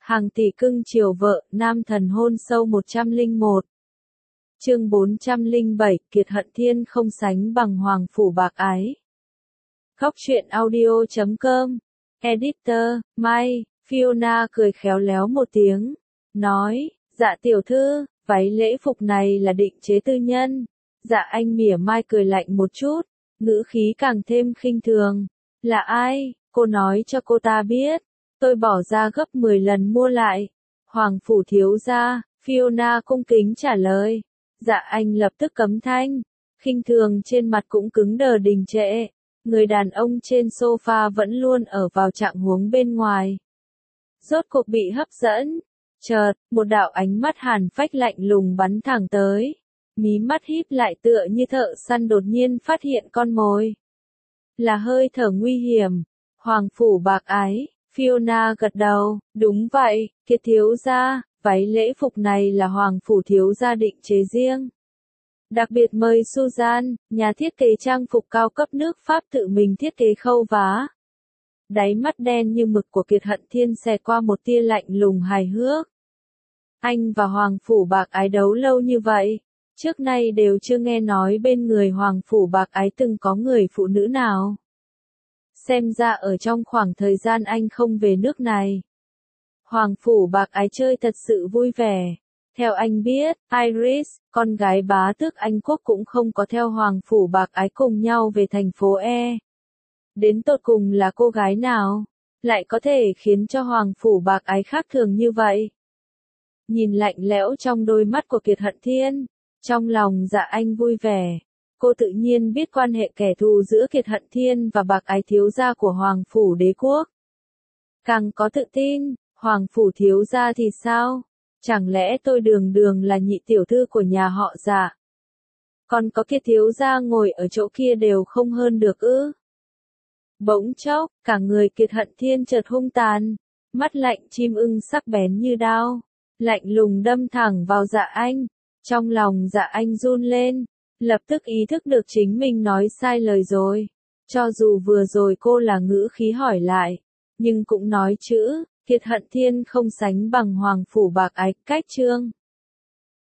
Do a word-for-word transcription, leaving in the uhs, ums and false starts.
Hàng tỷ cưng chiều vợ, nam thần hôn sâu một trăm lẻ một. Chương bốn trăm lẻ bảy, Kiệt Hận Thiên không sánh bằng Hoàng Phủ Bạc Ái. Góc truyện audio chấm com. Editor, Mai, Fiona cười khéo léo một tiếng. Nói, dạ tiểu thư, váy lễ phục này là định chế tư nhân. Dạ anh mỉa mai cười lạnh một chút, ngữ khí càng thêm khinh thường. Là ai, cô nói cho cô ta biết. Tôi bỏ ra gấp mười lần mua lại. Hoàng Phủ thiếu gia, Fiona cung kính trả lời. Dạ anh lập tức cấm thanh. Khinh thường trên mặt cũng cứng đờ đình trệ. Người đàn ông trên sofa vẫn luôn ở vào trạng huống bên ngoài. Rốt cuộc bị hấp dẫn. Chợt, một đạo ánh mắt hàn phách lạnh lùng bắn thẳng tới. Mí mắt híp lại tựa như thợ săn đột nhiên phát hiện con mồi. Là hơi thở nguy hiểm. Hoàng Phủ Bạc Ái. Fiona gật đầu, đúng vậy, Kiệt thiếu gia, váy lễ phục này là Hoàng Phủ thiếu gia định chế riêng. Đặc biệt mời Susan, nhà thiết kế trang phục cao cấp nước Pháp tự mình thiết kế khâu vá. Đáy mắt đen như mực của Kiệt Hận Thiên xẹt qua một tia lạnh lùng hài hước. Anh và Hoàng Phủ Bạc Ái đấu lâu như vậy, trước nay đều chưa nghe nói bên người Hoàng Phủ Bạc Ái từng có người phụ nữ nào. Xem ra ở trong khoảng thời gian anh không về nước này, Hoàng Phủ Bạc Ái chơi thật sự vui vẻ. Theo anh biết, Iris, con gái bá tước Anh Quốc cũng không có theo Hoàng Phủ Bạc Ái cùng nhau về thành phố E. Đến tột cùng là cô gái nào, lại có thể khiến cho Hoàng Phủ Bạc Ái khác thường như vậy? Nhìn lạnh lẽo trong đôi mắt của Kiệt Hận Thiên, trong lòng Dạ Anh vui vẻ. Cô tự nhiên biết quan hệ kẻ thù giữa Kiệt Hận Thiên và Bạc Ái thiếu gia của Hoàng Phủ Đế Quốc. Càng có tự tin, Hoàng Phủ thiếu gia thì sao? Chẳng lẽ tôi đường đường là nhị tiểu thư của nhà họ Dạ? Còn có Kiệt thiếu gia ngồi ở chỗ kia đều không hơn được ư? Bỗng chốc, cả người Kiệt Hận Thiên chợt hung tàn, mắt lạnh chim ưng sắc bén như đao, lạnh lùng đâm thẳng vào Dạ Anh. Trong lòng Dạ Anh run lên, lập tức ý thức được chính mình nói sai lời rồi. Cho dù vừa rồi cô là ngữ khí hỏi lại, nhưng cũng nói chữ, Kiệt Hận Thiên không sánh bằng Hoàng Phủ Bạc Ái. Cách chương